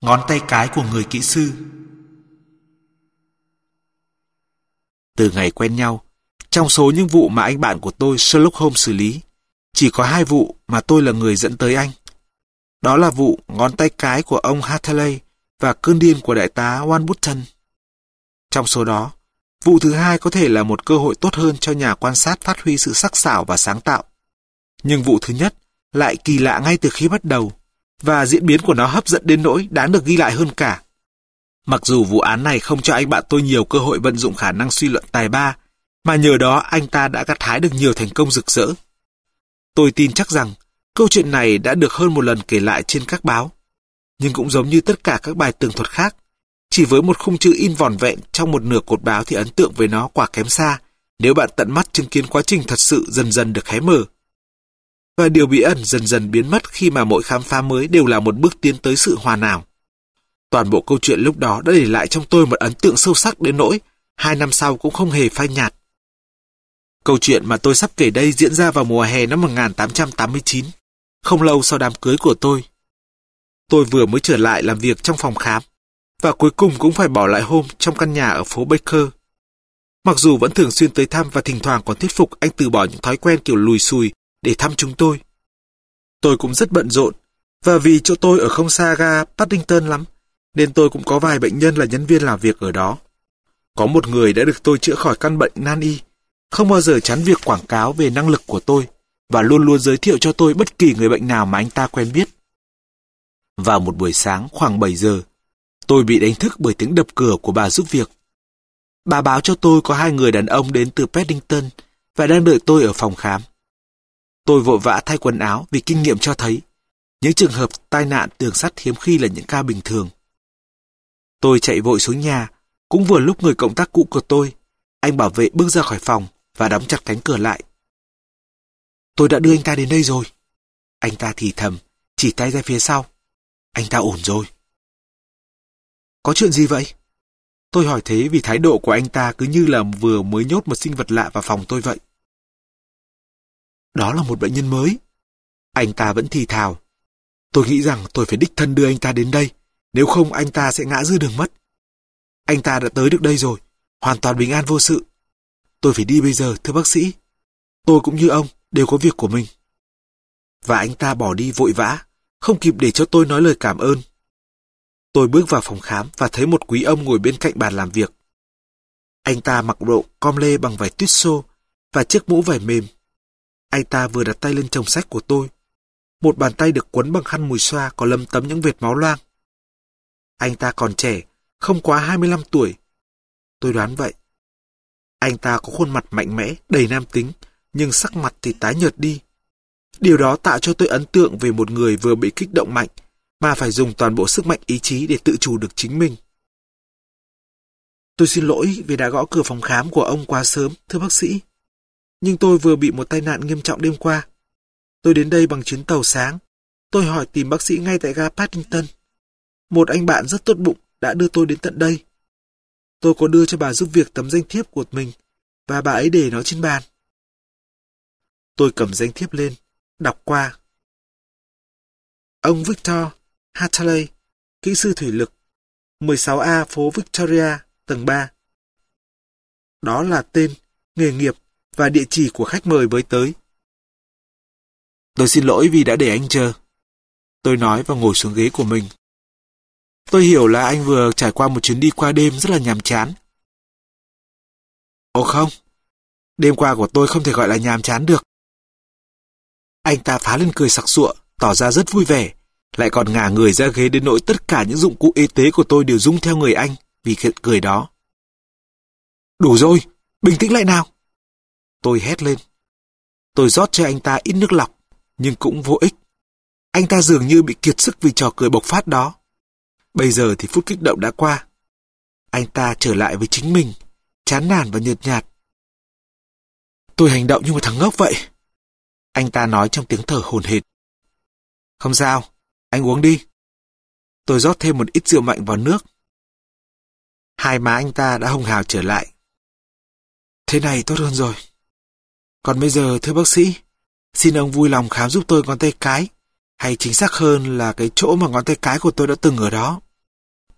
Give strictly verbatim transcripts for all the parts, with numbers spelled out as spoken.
Ngón tay cái của người kỹ sư. Từ ngày quen nhau, trong số những vụ mà anh bạn của tôi Sherlock Holmes xử lý, chỉ có hai vụ mà tôi là người dẫn tới anh. Đó là vụ ngón tay cái của ông Hatterley và cơn điên của đại tá Warburton. Trong số đó, vụ thứ hai có thể là một cơ hội tốt hơn cho nhà quan sát phát huy sự sắc sảo và sáng tạo. Nhưng vụ thứ nhất lại kỳ lạ ngay từ khi bắt đầu, và diễn biến của nó hấp dẫn đến nỗi đáng được ghi lại hơn cả. Mặc dù vụ án này không cho anh bạn tôi nhiều cơ hội vận dụng khả năng suy luận tài ba, mà nhờ đó anh ta đã gặt hái được nhiều thành công rực rỡ. Tôi tin chắc rằng câu chuyện này đã được hơn một lần kể lại trên các báo, nhưng cũng giống như tất cả các bài tường thuật khác, chỉ với một khung chữ in vỏn vẹn trong một nửa cột báo thì ấn tượng với nó quả kém xa nếu bạn tận mắt chứng kiến quá trình thật sự dần dần được hé mở. Và điều bí ẩn dần dần biến mất khi mà mỗi khám phá mới đều là một bước tiến tới sự hoàn ảo. Toàn bộ câu chuyện lúc đó đã để lại trong tôi một ấn tượng sâu sắc đến nỗi hai năm sau cũng không hề phai nhạt. Câu chuyện mà tôi sắp kể đây diễn ra vào mùa hè năm một nghìn tám trăm tám mươi chín, không lâu sau đám cưới của tôi. Tôi vừa mới trở lại làm việc trong phòng khám, và cuối cùng cũng phải bỏ lại hôm trong căn nhà ở phố Baker. Mặc dù vẫn thường xuyên tới thăm và thỉnh thoảng còn thuyết phục anh từ bỏ những thói quen kiểu lùi xùi để thăm chúng tôi. Tôi cũng rất bận rộn, và vì chỗ tôi ở không xa ga Paddington lắm, nên tôi cũng có vài bệnh nhân là nhân viên làm việc ở đó. Có một người đã được tôi chữa khỏi căn bệnh nan y, không bao giờ chán việc quảng cáo về năng lực của tôi, và luôn luôn giới thiệu cho tôi bất kỳ người bệnh nào mà anh ta quen biết. Vào một buổi sáng khoảng bảy giờ, tôi bị đánh thức bởi tiếng đập cửa của bà giúp việc. Bà báo cho tôi có hai người đàn ông đến từ Paddington và đang đợi tôi ở phòng khám. Tôi vội vã thay quần áo vì kinh nghiệm cho thấy những trường hợp tai nạn tường sắt hiếm khi là những ca bình thường. Tôi chạy vội xuống nhà, cũng vừa lúc người cộng tác cũ của tôi, anh bảo vệ bước ra khỏi phòng và đóng chặt cánh cửa lại. Tôi đã đưa anh ta đến đây rồi. Anh ta thì thầm, chỉ tay ra phía sau. Anh ta ổn rồi. Có chuyện gì vậy? Tôi hỏi thế vì thái độ của anh ta cứ như là vừa mới nhốt một sinh vật lạ vào phòng tôi vậy. Đó là một bệnh nhân mới. Anh ta vẫn thì thào. Tôi nghĩ rằng tôi phải đích thân đưa anh ta đến đây, nếu không anh ta sẽ ngã giữa đường mất. Anh ta đã tới được đây rồi, hoàn toàn bình an vô sự. Tôi phải đi bây giờ, thưa bác sĩ. Tôi cũng như ông, đều có việc của mình. Và anh ta bỏ đi vội vã, không kịp để cho tôi nói lời cảm ơn. Tôi bước vào phòng khám và thấy một quý ông ngồi bên cạnh bàn làm việc. Anh ta mặc bộ com lê bằng vải tuyết xô và chiếc mũ vải mềm. Anh ta vừa đặt tay lên chồng sách của tôi. Một bàn tay được quấn bằng khăn mùi xoa có lấm tấm những vệt máu loang. Anh ta còn trẻ, không quá hai mươi lăm tuổi. Tôi đoán vậy. Anh ta có khuôn mặt mạnh mẽ, đầy nam tính, nhưng sắc mặt thì tái nhợt đi. Điều đó tạo cho tôi ấn tượng về một người vừa bị kích động mạnh, mà phải dùng toàn bộ sức mạnh ý chí để tự chủ được chính mình. Tôi xin lỗi vì đã gõ cửa phòng khám của ông quá sớm, thưa bác sĩ. Nhưng tôi vừa bị một tai nạn nghiêm trọng đêm qua. Tôi đến đây bằng chuyến tàu sáng. Tôi hỏi tìm bác sĩ ngay tại ga Paddington. Một anh bạn rất tốt bụng đã đưa tôi đến tận đây. Tôi có đưa cho bà giúp việc tấm danh thiếp của mình, và bà ấy để nó trên bàn. Tôi cầm danh thiếp lên, đọc qua. Ông Victor Hatterley, kỹ sư thủy lực, mười sáu A phố Victoria, tầng ba. Đó là tên, nghề nghiệp và địa chỉ của khách mời mới tới. Tôi xin lỗi vì đã để anh chờ. Tôi nói và ngồi xuống ghế của mình. Tôi hiểu là anh vừa trải qua một chuyến đi qua đêm rất là nhàm chán. Ồ không, đêm qua của tôi không thể gọi là nhàm chán được. Anh ta phá lên cười sặc sụa, tỏ ra rất vui vẻ, lại còn ngả người ra ghế đến nỗi tất cả những dụng cụ y tế của tôi đều rung theo người anh vì chuyện cười đó. Đủ rồi, bình tĩnh lại nào. Tôi hét lên. Tôi rót cho anh ta ít nước lọc, nhưng cũng vô ích. Anh ta dường như bị kiệt sức vì trò cười bộc phát đó. Bây giờ thì phút kích động đã qua. Anh ta trở lại với chính mình, chán nản và nhợt nhạt. Tôi hành động như một thằng ngốc vậy. Anh ta nói trong tiếng thở hổn hển. Không sao, anh uống đi. Tôi rót thêm một ít rượu mạnh vào nước. Hai má anh ta đã hồng hào trở lại. Thế này tốt hơn rồi. Còn bây giờ, thưa bác sĩ, xin ông vui lòng khám giúp tôi ngón tay cái, hay chính xác hơn là cái chỗ mà ngón tay cái của tôi đã từng ở đó.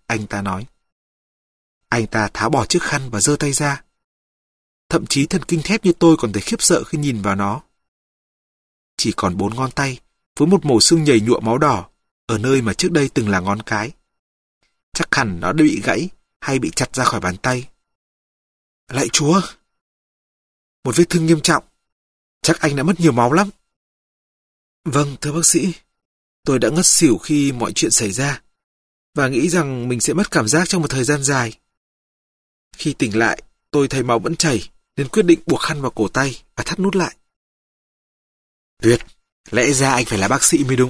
anh ta nói. Anh ta tháo bỏ chiếc khăn và giơ tay ra. Thậm chí thần kinh thép như tôi còn thấy khiếp sợ khi nhìn vào nó. Chỉ còn bốn ngón tay, với một mẩu xương nhầy nhụa máu đỏ, ở nơi mà trước đây từng là ngón cái. Chắc hẳn nó đã bị gãy hay bị chặt ra khỏi bàn tay. Lạy Chúa! Một vết thương nghiêm trọng. Chắc anh đã mất nhiều máu lắm. Vâng, thưa bác sĩ. Tôi đã ngất xỉu khi mọi chuyện xảy ra, và nghĩ rằng mình sẽ mất cảm giác trong một thời gian dài. Khi tỉnh lại, tôi thấy máu vẫn chảy, nên quyết định buộc khăn vào cổ tay và thắt nút lại. Tuyệt, lẽ ra anh phải là bác sĩ mới đúng.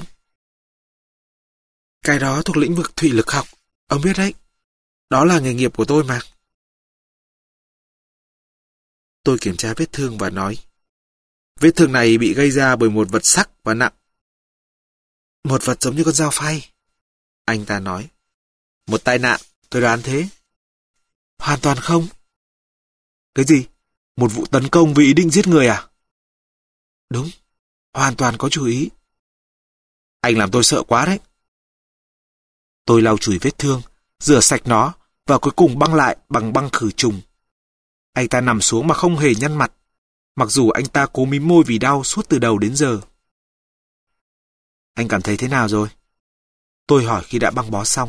Cái đó thuộc lĩnh vực thủy lực học, ông biết đấy. Đó là nghề nghiệp của tôi mà. Tôi kiểm tra vết thương và nói, vết thương này bị gây ra bởi một vật sắc và nặng. Một vật giống như con dao phay. Anh ta nói, một tai nạn, tôi đoán thế. Hoàn toàn không. Cái gì? Một vụ tấn công vì ý định giết người à? Đúng, hoàn toàn có chủ ý. Anh làm tôi sợ quá đấy. Tôi lau chùi vết thương, rửa sạch nó và cuối cùng băng lại bằng băng khử trùng. Anh ta nằm xuống mà không hề nhăn mặt, mặc dù anh ta cố mím môi vì đau suốt từ đầu đến giờ. Anh cảm thấy thế nào rồi? Tôi hỏi khi đã băng bó xong.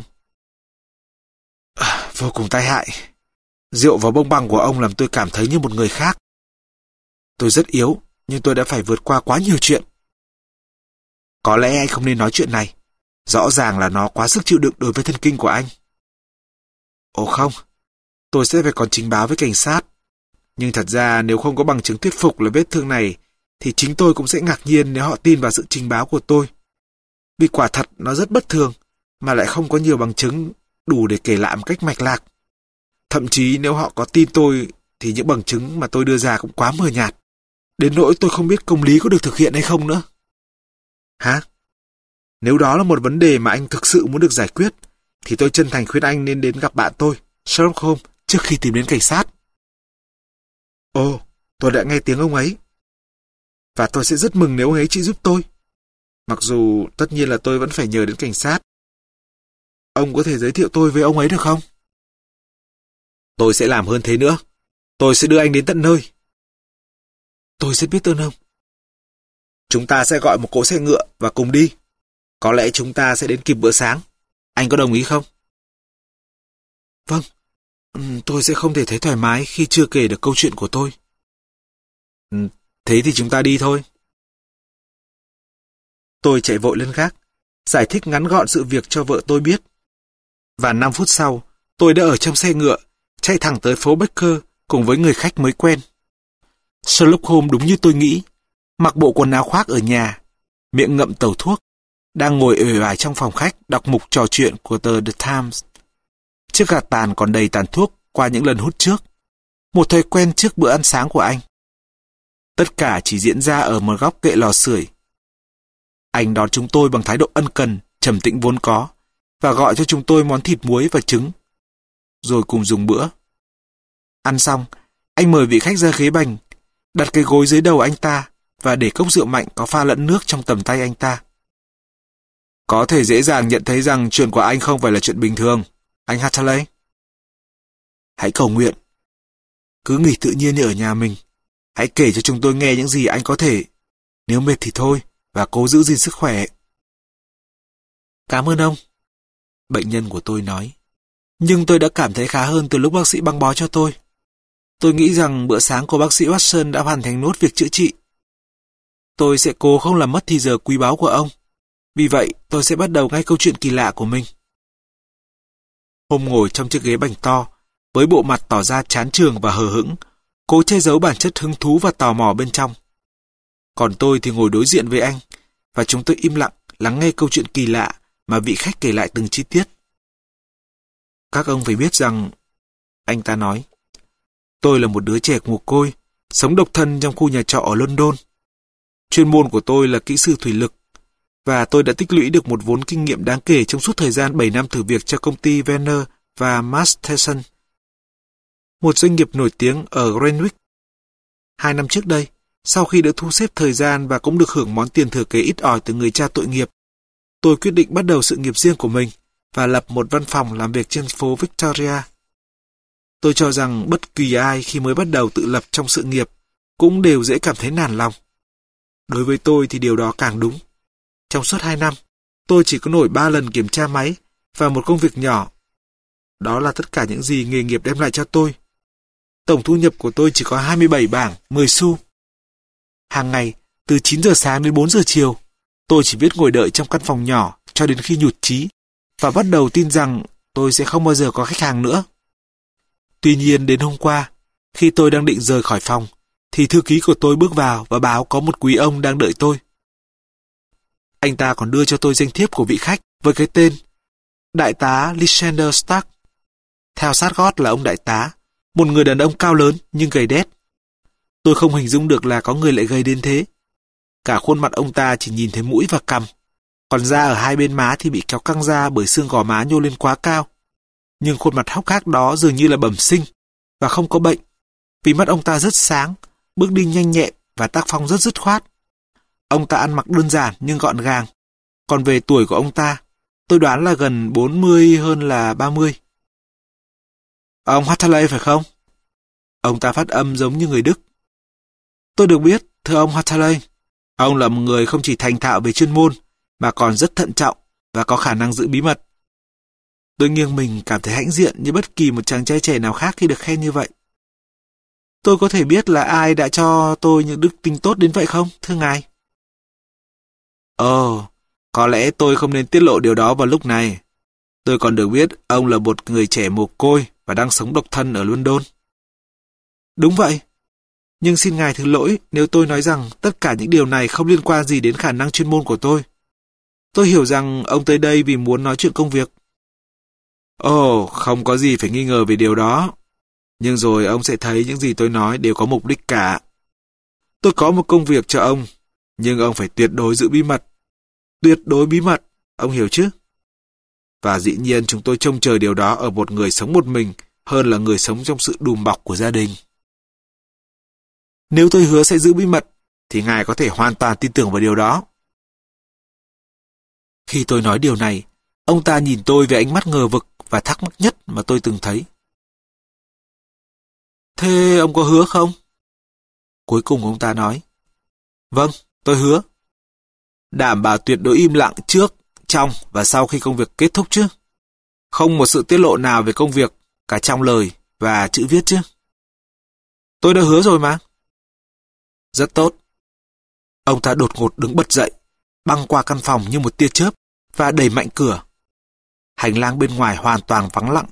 À, vô cùng tai hại. Rượu và bông băng của ông làm tôi cảm thấy như một người khác. Tôi rất yếu, nhưng tôi đã phải vượt qua quá nhiều chuyện. Có lẽ anh không nên nói chuyện này. Rõ ràng là nó quá sức chịu đựng đối với thần kinh của anh. Ồ không, tôi sẽ phải còn trình báo với cảnh sát. Nhưng thật ra nếu không có bằng chứng thuyết phục là vết thương này, thì chính tôi cũng sẽ ngạc nhiên nếu họ tin vào sự trình báo của tôi. Vì quả thật nó rất bất thường, mà lại không có nhiều bằng chứng đủ để kể lại một cách mạch lạc. Thậm chí nếu họ có tin tôi, thì những bằng chứng mà tôi đưa ra cũng quá mờ nhạt. Đến nỗi tôi không biết công lý có được thực hiện hay không nữa. Hả? Nếu đó là một vấn đề mà anh thực sự muốn được giải quyết, thì tôi chân thành khuyên anh nên đến gặp bạn tôi, Sherlock Holmes, trước khi tìm đến cảnh sát. Ồ, tôi đã nghe tiếng ông ấy. Và tôi sẽ rất mừng nếu ông ấy chỉ giúp tôi. Mặc dù tất nhiên là tôi vẫn phải nhờ đến cảnh sát. Ông có thể giới thiệu tôi với ông ấy được không? Tôi sẽ làm hơn thế nữa. Tôi sẽ đưa anh đến tận nơi. Tôi rất biết ơn ông. Chúng ta sẽ gọi một cỗ xe ngựa và cùng đi. Có lẽ chúng ta sẽ đến kịp bữa sáng. Anh có đồng ý không? Vâng. Tôi sẽ không thể thấy thoải mái khi chưa kể được câu chuyện của tôi. Thế thì chúng ta đi thôi. Tôi chạy vội lên gác, giải thích ngắn gọn sự việc cho vợ tôi biết. Và năm phút sau, tôi đã ở trong xe ngựa, chạy thẳng tới phố Baker cùng với người khách mới quen. Sherlock Holmes đúng như tôi nghĩ, mặc bộ quần áo khoác ở nhà, miệng ngậm tàu thuốc, đang ngồi uể oải trong phòng khách đọc mục trò chuyện của tờ The Times. Chiếc gạt tàn còn đầy tàn thuốc qua những lần hút trước, một thói quen trước bữa ăn sáng của anh. Tất cả chỉ diễn ra ở một góc kệ lò sưởi. Anh đón chúng tôi bằng thái độ ân cần, trầm tĩnh vốn có, và gọi cho chúng tôi món thịt muối và trứng, rồi cùng dùng bữa. Ăn xong, anh mời vị khách ra ghế bành, đặt cái gối dưới đầu anh ta và để cốc rượu mạnh có pha lẫn nước trong tầm tay anh ta. Có thể dễ dàng nhận thấy rằng chuyện của anh không phải là chuyện bình thường, anh Hatterley. Hãy cầu nguyện. Cứ nghỉ tự nhiên như ở nhà mình. Hãy kể cho chúng tôi nghe những gì anh có thể. Nếu mệt thì thôi, và cố giữ gìn sức khỏe. Cảm ơn ông. Bệnh nhân của tôi nói. Nhưng tôi đã cảm thấy khá hơn từ lúc bác sĩ băng bó cho tôi. Tôi nghĩ rằng bữa sáng của bác sĩ Watson đã hoàn thành nốt việc chữa trị. Tôi sẽ cố không làm mất thì giờ quý báu của ông. Vì vậy, tôi sẽ bắt đầu ngay câu chuyện kỳ lạ của mình. Hôm ngồi trong chiếc ghế bành to, với bộ mặt tỏ ra chán chường và hờ hững, cố che giấu bản chất hứng thú và tò mò bên trong. Còn tôi thì ngồi đối diện với anh, và chúng tôi im lặng lắng nghe câu chuyện kỳ lạ mà vị khách kể lại từng chi tiết. Các ông phải biết rằng, anh ta nói, tôi là một đứa trẻ mồ côi, sống độc thân trong khu nhà trọ ở London. Chuyên môn của tôi là kỹ sư thủy lực, và tôi đã tích lũy được một vốn kinh nghiệm đáng kể trong suốt thời gian bảy năm thử việc cho công ty Werner và Masterson, một doanh nghiệp nổi tiếng ở Greenwich. Hai năm trước đây, sau khi đã thu xếp thời gian và cũng được hưởng món tiền thừa kế ít ỏi từ người cha tội nghiệp, tôi quyết định bắt đầu sự nghiệp riêng của mình và lập một văn phòng làm việc trên phố Victoria. Tôi cho rằng bất kỳ ai khi mới bắt đầu tự lập trong sự nghiệp cũng đều dễ cảm thấy nản lòng. Đối với tôi thì điều đó càng đúng. Trong suốt hai năm, tôi chỉ có nổi ba lần kiểm tra máy và một công việc nhỏ. Đó là tất cả những gì nghề nghiệp đem lại cho tôi. Tổng thu nhập của tôi chỉ có hai mươi bảy bảng, mười xu. Hàng ngày, từ chín giờ sáng đến bốn giờ chiều, tôi chỉ biết ngồi đợi trong căn phòng nhỏ cho đến khi nhụt chí và bắt đầu tin rằng tôi sẽ không bao giờ có khách hàng nữa. Tuy nhiên đến hôm qua, khi tôi đang định rời khỏi phòng, thì thư ký của tôi bước vào và báo có một quý ông đang đợi tôi. Anh ta còn đưa cho tôi danh thiếp của vị khách với cái tên Đại tá Lysander Stark. Theo sát gót là ông đại tá, một người đàn ông cao lớn nhưng gầy đét. Tôi không hình dung được là có người lại gầy đến thế. Cả khuôn mặt ông ta chỉ nhìn thấy mũi và cằm, còn da ở hai bên má thì bị kéo căng ra bởi xương gò má nhô lên quá cao. Nhưng khuôn mặt hốc hác đó dường như là bẩm sinh và không có bệnh, vì mắt ông ta rất sáng, bước đi nhanh nhẹn và tác phong rất dứt khoát. Ông ta ăn mặc đơn giản nhưng gọn gàng. Còn về tuổi của ông ta, tôi đoán là gần bốn mươi hơn là ba mươi. Ông Hatterley phải không? Ông ta phát âm giống như người Đức. Tôi được biết, thưa ông Hatterley, ông là một người không chỉ thành thạo về chuyên môn, mà còn rất thận trọng và có khả năng giữ bí mật. Tôi nghiêng mình cảm thấy hãnh diện như bất kỳ một chàng trai trẻ nào khác khi được khen như vậy. Tôi có thể biết là ai đã cho tôi những đức tính tốt đến vậy không, thưa ngài? Ồ, có lẽ tôi không nên tiết lộ điều đó vào lúc này. Tôi còn được biết ông là một người trẻ mồ côi và đang sống độc thân ở London. Đúng vậy. Nhưng xin ngài thứ lỗi nếu tôi nói rằng tất cả những điều này không liên quan gì đến khả năng chuyên môn của tôi. Tôi hiểu rằng ông tới đây vì muốn nói chuyện công việc. Ồ, không có gì phải nghi ngờ về điều đó. Nhưng rồi ông sẽ thấy những gì tôi nói đều có mục đích cả. Tôi có một công việc cho ông, nhưng ông phải tuyệt đối giữ bí mật. Tuyệt đối bí mật, ông hiểu chứ? Và dĩ nhiên chúng tôi trông chờ điều đó ở một người sống một mình hơn là người sống trong sự đùm bọc của gia đình. Nếu tôi hứa sẽ giữ bí mật, thì ngài có thể hoàn toàn tin tưởng vào điều đó. Khi tôi nói điều này, ông ta nhìn tôi với ánh mắt ngờ vực và thắc mắc nhất mà tôi từng thấy. Thế ông có hứa không? Cuối cùng ông ta nói. Vâng, tôi hứa. Đảm bảo tuyệt đối im lặng trước, trong và sau khi công việc kết thúc chứ. Không một sự tiết lộ nào về công việc, cả trong lời và chữ viết chứ. Tôi đã hứa rồi mà. Rất tốt. Ông ta đột ngột đứng bật dậy, băng qua căn phòng như một tia chớp và đẩy mạnh cửa. Hành lang bên ngoài hoàn toàn vắng lặng.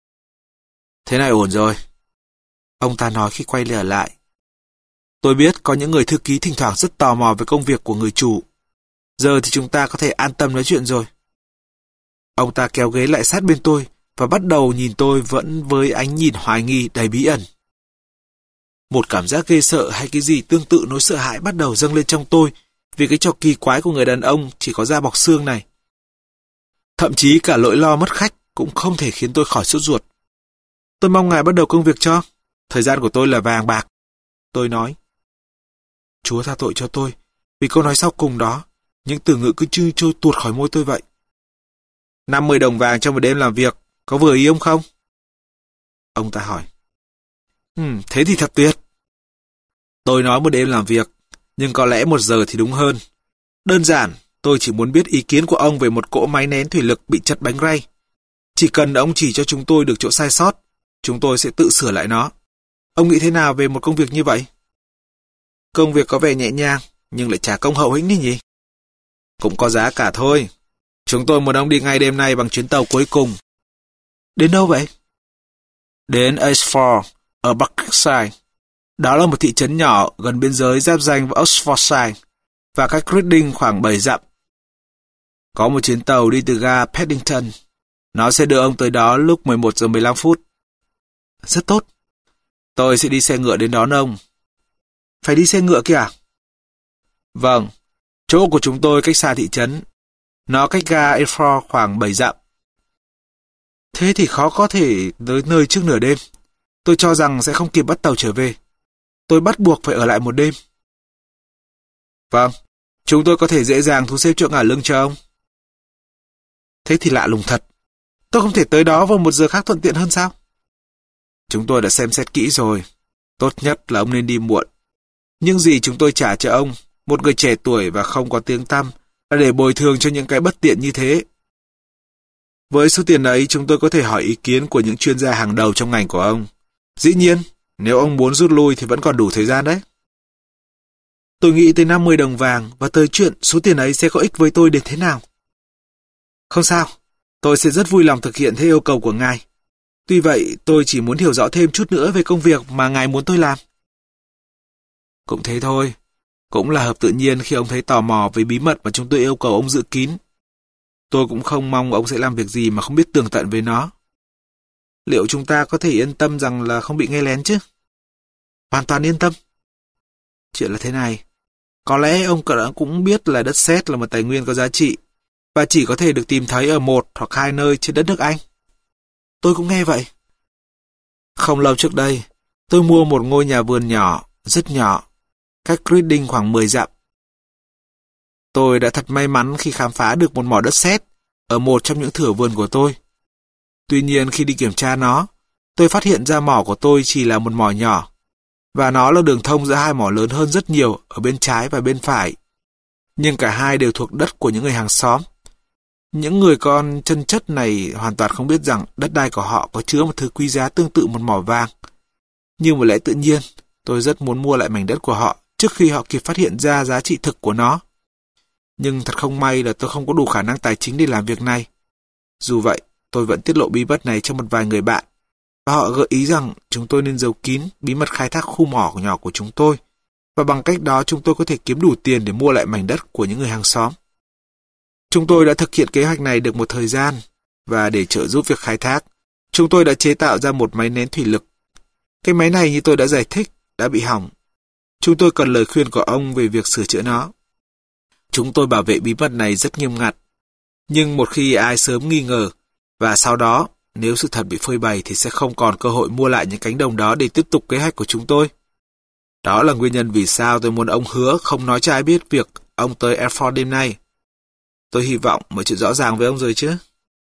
Thế này ổn rồi. Ông ta nói khi quay trở lại. Tôi biết có những người thư ký thỉnh thoảng rất tò mò về công việc của người chủ. Giờ thì chúng ta có thể an tâm nói chuyện rồi. Ông ta kéo ghế lại sát bên tôi và bắt đầu nhìn tôi vẫn với ánh nhìn hoài nghi đầy bí ẩn. Một cảm giác ghê sợ hay cái gì tương tự nỗi sợ hãi bắt đầu dâng lên trong tôi vì cái trò kỳ quái của người đàn ông chỉ có da bọc xương này. Thậm chí cả nỗi lo mất khách cũng không thể khiến tôi khỏi sốt ruột. Tôi mong ngài bắt đầu công việc cho. Thời gian của tôi là vàng bạc. Tôi nói. Chúa tha tội cho tôi vì câu nói sau cùng đó, những từ ngữ cứ như trôi tuột khỏi môi tôi vậy. năm mươi đồng vàng cho một đêm làm việc, có vừa ý ông không? Ông ta hỏi. Ừ, thế thì thật tuyệt. Tôi nói một đêm làm việc, nhưng có lẽ một giờ thì đúng hơn. Đơn giản, tôi chỉ muốn biết ý kiến của ông về một cỗ máy nén thủy lực bị chật bánh ray. Chỉ cần ông chỉ cho chúng tôi được chỗ sai sót, chúng tôi sẽ tự sửa lại nó. Ông nghĩ thế nào về một công việc như vậy? Công việc có vẻ nhẹ nhàng, nhưng lại trả công hậu hĩnh đi nhỉ? Cũng có giá cả thôi. Chúng tôi muốn ông đi ngay đêm nay bằng chuyến tàu cuối cùng. Đến đâu vậy? Đến Ashford, ở Berkshire. Đó là một thị trấn nhỏ gần biên giới giáp ranh với Oxfordshire và cách Reading khoảng bảy dặm. Có một chuyến tàu đi từ ga Paddington. Nó sẽ đưa ông tới đó lúc mười một giờ mười lăm phút. Rất tốt. Tôi sẽ đi xe ngựa đến đón ông. Phải đi xe ngựa kìa? Vâng. Chỗ của chúng tôi cách xa thị trấn. Nó cách ga Ashford khoảng bảy dặm. Thế thì khó có thể tới nơi trước nửa đêm. Tôi cho rằng sẽ không kịp bắt tàu trở về. Tôi bắt buộc phải ở lại một đêm. Vâng, chúng tôi có thể dễ dàng thu xếp chỗ ngả lưng cho ông. Thế thì lạ lùng thật. Tôi không thể tới đó vào một giờ khác thuận tiện hơn sao? Chúng tôi đã xem xét kỹ rồi. Tốt nhất là ông nên đi muộn. Những gì chúng tôi trả cho ông, một người trẻ tuổi và không có tiếng tăm, là để bồi thường cho những cái bất tiện như thế. Với số tiền ấy, chúng tôi có thể hỏi ý kiến của những chuyên gia hàng đầu trong ngành của ông. Dĩ nhiên, nếu ông muốn rút lui thì vẫn còn đủ thời gian đấy. Tôi nghĩ tới năm mươi đồng vàng và tới chuyện số tiền ấy sẽ có ích với tôi đến thế nào. Không sao, tôi sẽ rất vui lòng thực hiện theo yêu cầu của ngài. Tuy vậy, tôi chỉ muốn hiểu rõ thêm chút nữa về công việc mà ngài muốn tôi làm. Cũng thế thôi. Cũng là hợp tự nhiên khi ông thấy tò mò về bí mật mà chúng tôi yêu cầu ông giữ kín. Tôi cũng không mong ông sẽ làm việc gì mà không biết tường tận về nó. Liệu chúng ta có thể yên tâm rằng là không bị nghe lén chứ? Hoàn toàn yên tâm. Chuyện là thế này. Có lẽ ông cũng biết là đất sét là một tài nguyên có giá trị và chỉ có thể được tìm thấy ở một hoặc hai nơi trên đất nước Anh. Tôi cũng nghe vậy. Không lâu trước đây, tôi mua một ngôi nhà vườn nhỏ, rất nhỏ, cách Reading khoảng mười dặm. Tôi đã thật may mắn khi khám phá được một mỏ đất sét ở một trong những thửa vườn của tôi. Tuy nhiên khi đi kiểm tra nó, tôi phát hiện ra mỏ của tôi chỉ là một mỏ nhỏ, và nó là đường thông giữa hai mỏ lớn hơn rất nhiều ở bên trái và bên phải. Nhưng cả hai đều thuộc đất của những người hàng xóm. Những người con chân chất này hoàn toàn không biết rằng đất đai của họ có chứa một thứ quý giá tương tự một mỏ vàng. Như một lẽ tự nhiên, tôi rất muốn mua lại mảnh đất của họ trước khi họ kịp phát hiện ra giá trị thực của nó. Nhưng thật không may là tôi không có đủ khả năng tài chính để làm việc này. Dù vậy, tôi vẫn tiết lộ bí mật này cho một vài người bạn, và họ gợi ý rằng chúng tôi nên giấu kín bí mật khai thác khu mỏ nhỏ của chúng tôi, và bằng cách đó chúng tôi có thể kiếm đủ tiền để mua lại mảnh đất của những người hàng xóm. Chúng tôi đã thực hiện kế hoạch này được một thời gian, và để trợ giúp việc khai thác, chúng tôi đã chế tạo ra một máy nén thủy lực. Cái máy này như tôi đã giải thích, đã bị hỏng. Chúng tôi cần lời khuyên của ông về việc sửa chữa nó. Chúng tôi bảo vệ bí mật này rất nghiêm ngặt. Nhưng một khi ai sớm nghi ngờ, và sau đó, nếu sự thật bị phơi bày thì sẽ không còn cơ hội mua lại những cánh đồng đó để tiếp tục kế hoạch của chúng tôi. Đó là nguyên nhân vì sao tôi muốn ông hứa không nói cho ai biết việc ông tới Erfurt đêm nay. Tôi hy vọng mọi chuyện rõ ràng với ông rồi chứ.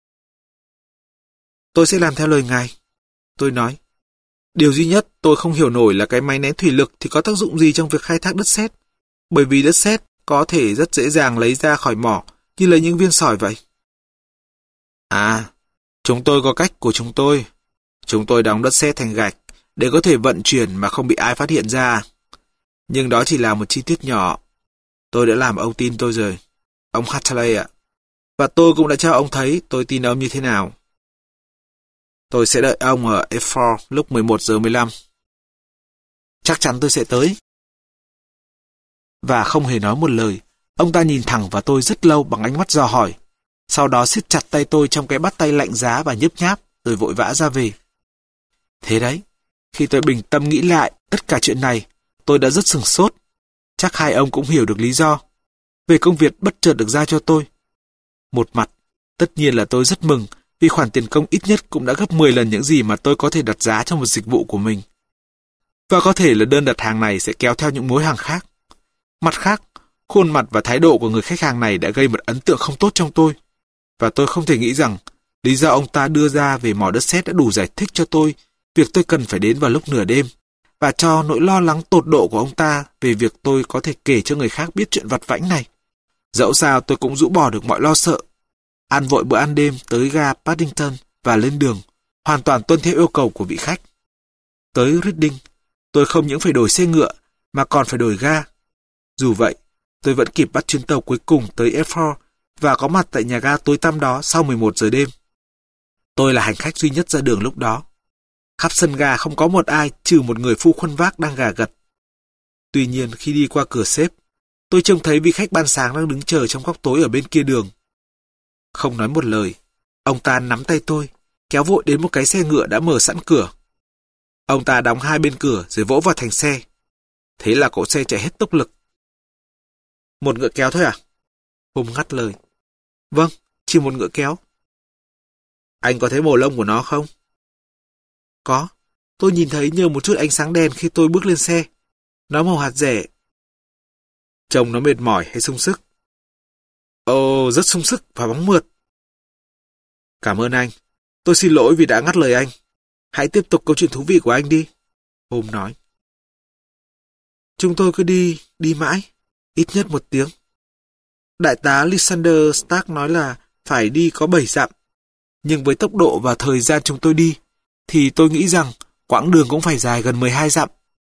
Tôi sẽ làm theo lời ngài. Tôi nói. Điều duy nhất tôi không hiểu nổi là cái máy nén thủy lực thì có tác dụng gì trong việc khai thác đất sét. Bởi vì đất sét có thể rất dễ dàng lấy ra khỏi mỏ như lấy những viên sỏi vậy. À, chúng tôi có cách của chúng tôi. Chúng tôi đóng đất sét thành gạch để có thể vận chuyển mà không bị ai phát hiện ra. Nhưng đó chỉ là một chi tiết nhỏ. Tôi đã làm ông tin tôi rồi. Ông Hartley ạ. Và tôi cũng đã cho ông thấy tôi tin ông như thế nào. Tôi sẽ đợi ông ở Erfurt lúc mười một giờ mười lăm. Chắc chắn tôi sẽ tới. Và không hề nói một lời, ông ta nhìn thẳng vào tôi rất lâu bằng ánh mắt dò hỏi. Sau đó siết chặt tay tôi trong cái bắt tay lạnh giá và nhấp nháp, rồi vội vã ra về. Thế đấy, khi tôi bình tâm nghĩ lại tất cả chuyện này, tôi đã rất sửng sốt. Chắc hai ông cũng hiểu được lý do về công việc bất chợt được giao cho tôi. Một mặt, tất nhiên là tôi rất mừng vì khoản tiền công ít nhất cũng đã gấp mười lần những gì mà tôi có thể đặt giá cho một dịch vụ của mình. Và có thể là đơn đặt hàng này sẽ kéo theo những mối hàng khác. Mặt khác, khuôn mặt và thái độ của người khách hàng này đã gây một ấn tượng không tốt trong tôi. Và tôi không thể nghĩ rằng lý do ông ta đưa ra về mỏ đất sét đã đủ giải thích cho tôi việc tôi cần phải đến vào lúc nửa đêm, và cho nỗi lo lắng tột độ của ông ta về việc tôi có thể kể cho người khác biết chuyện vặt vãnh này. Dẫu sao tôi cũng rũ bỏ được mọi lo sợ. Ăn vội bữa ăn đêm tới ga Paddington và lên đường, hoàn toàn tuân theo yêu cầu của vị khách. Tới Reading, tôi không những phải đổi xe ngựa mà còn phải đổi ga. Dù vậy, tôi vẫn kịp bắt chuyến tàu cuối cùng tới Erfurt và có mặt tại nhà ga tối tăm đó sau mười một giờ đêm. Tôi là hành khách duy nhất ra đường lúc đó. Khắp sân ga không có một ai trừ một người phu khuân vác đang gà gật. Tuy nhiên khi đi qua cửa xếp, tôi trông thấy vị khách ban sáng đang đứng chờ trong góc tối ở bên kia đường. Không nói một lời, ông ta nắm tay tôi, kéo vội đến một cái xe ngựa đã mở sẵn cửa. Ông ta đóng hai bên cửa rồi vỗ vào thành xe. Thế là cỗ xe chạy hết tốc lực. Một ngựa kéo thôi à? Hùng ngắt lời. Vâng, chỉ một ngựa kéo. Anh có thấy màu lông của nó không? Có, tôi nhìn thấy nhờ một chút ánh sáng đèn khi tôi bước lên xe. Nó màu hạt rẻ. Trông nó mệt mỏi hay sung sức? Ồ, rất sung sức và bóng mượt. Cảm ơn anh. Tôi xin lỗi vì đã ngắt lời anh. Hãy tiếp tục câu chuyện thú vị của anh đi. Holmes nói. Chúng tôi cứ đi, đi mãi, ít nhất một tiếng. Đại tá Lysander Stark nói là phải đi có bảy dặm. Nhưng với tốc độ và thời gian chúng tôi đi, thì tôi nghĩ rằng quãng đường cũng phải dài gần mười hai dặm.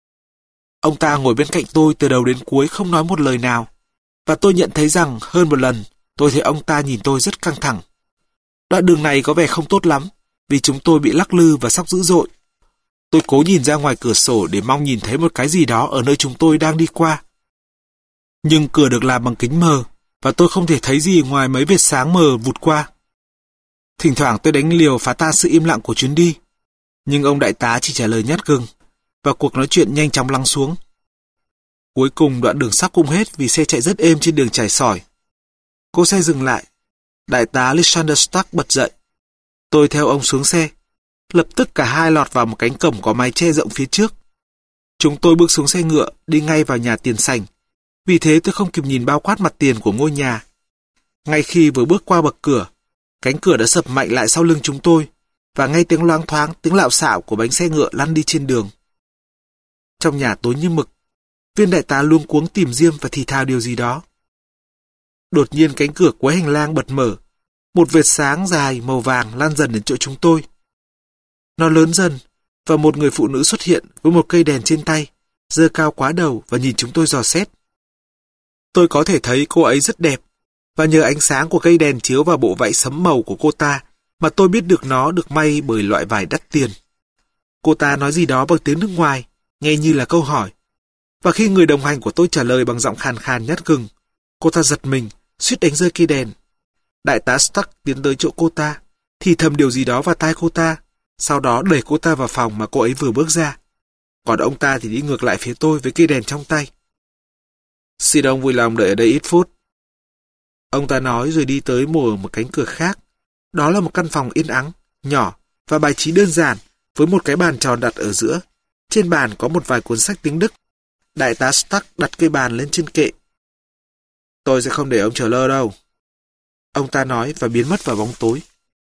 Ông ta ngồi bên cạnh tôi từ đầu đến cuối không nói một lời nào. Và tôi nhận thấy rằng hơn một lần tôi thấy ông ta nhìn tôi rất căng thẳng. Đoạn đường này có vẻ không tốt lắm vì chúng tôi bị lắc lư và sóc dữ dội. Tôi cố nhìn ra ngoài cửa sổ để mong nhìn thấy một cái gì đó ở nơi chúng tôi đang đi qua. Nhưng cửa được làm bằng kính mờ và tôi không thể thấy gì ngoài mấy vệt sáng mờ vụt qua. Thỉnh thoảng tôi đánh liều phá tan sự im lặng của chuyến đi. Nhưng ông đại tá chỉ trả lời nhát gừng và cuộc nói chuyện nhanh chóng lắng xuống. Cuối cùng đoạn đường sắp cũng hết vì xe chạy rất êm trên đường trải sỏi. Cô xe dừng lại. Đại tá Lysander Stark bật dậy. Tôi theo ông xuống xe. Lập tức cả hai lọt vào một cánh cổng có mái che rộng phía trước. Chúng tôi bước xuống xe ngựa, đi ngay vào nhà tiền sảnh. Vì thế tôi không kịp nhìn bao quát mặt tiền của ngôi nhà. Ngay khi vừa bước qua bậc cửa, cánh cửa đã sập mạnh lại sau lưng chúng tôi, và ngay tiếng loáng thoáng, tiếng lạo xạo của bánh xe ngựa lăn đi trên đường. Trong nhà tối như mực, viên đại tá luống cuống tìm diêm và thì thào điều gì đó. Đột nhiên cánh cửa cuối hành lang bật mở, một vệt sáng dài màu vàng lan dần đến chỗ chúng tôi. Nó lớn dần, và một người phụ nữ xuất hiện với một cây đèn trên tay, giơ cao quá đầu và nhìn chúng tôi dò xét. Tôi có thể thấy cô ấy rất đẹp, và nhờ ánh sáng của cây đèn chiếu vào bộ váy sẫm màu của cô ta mà tôi biết được nó được may bởi loại vải đắt tiền. Cô ta nói gì đó bằng tiếng nước ngoài, nghe như là câu hỏi. Và khi người đồng hành của tôi trả lời bằng giọng khàn khàn nhát gừng, cô ta giật mình, suýt đánh rơi cây đèn. Đại tá Stark tiến tới chỗ cô ta, thì thầm điều gì đó vào tai cô ta, sau đó đẩy cô ta vào phòng mà cô ấy vừa bước ra. Còn ông ta thì đi ngược lại phía tôi với cây đèn trong tay. Xin ông vui lòng đợi ở đây ít phút. Ông ta nói rồi đi tới mở một cánh cửa khác. Đó là một căn phòng yên ắng, nhỏ và bài trí đơn giản với một cái bàn tròn đặt ở giữa. Trên bàn có một vài cuốn sách tiếng Đức. Đại tá Stark đặt cây bàn lên trên kệ. Tôi sẽ không để ông chờ lơ đâu. Ông ta nói và biến mất vào bóng tối.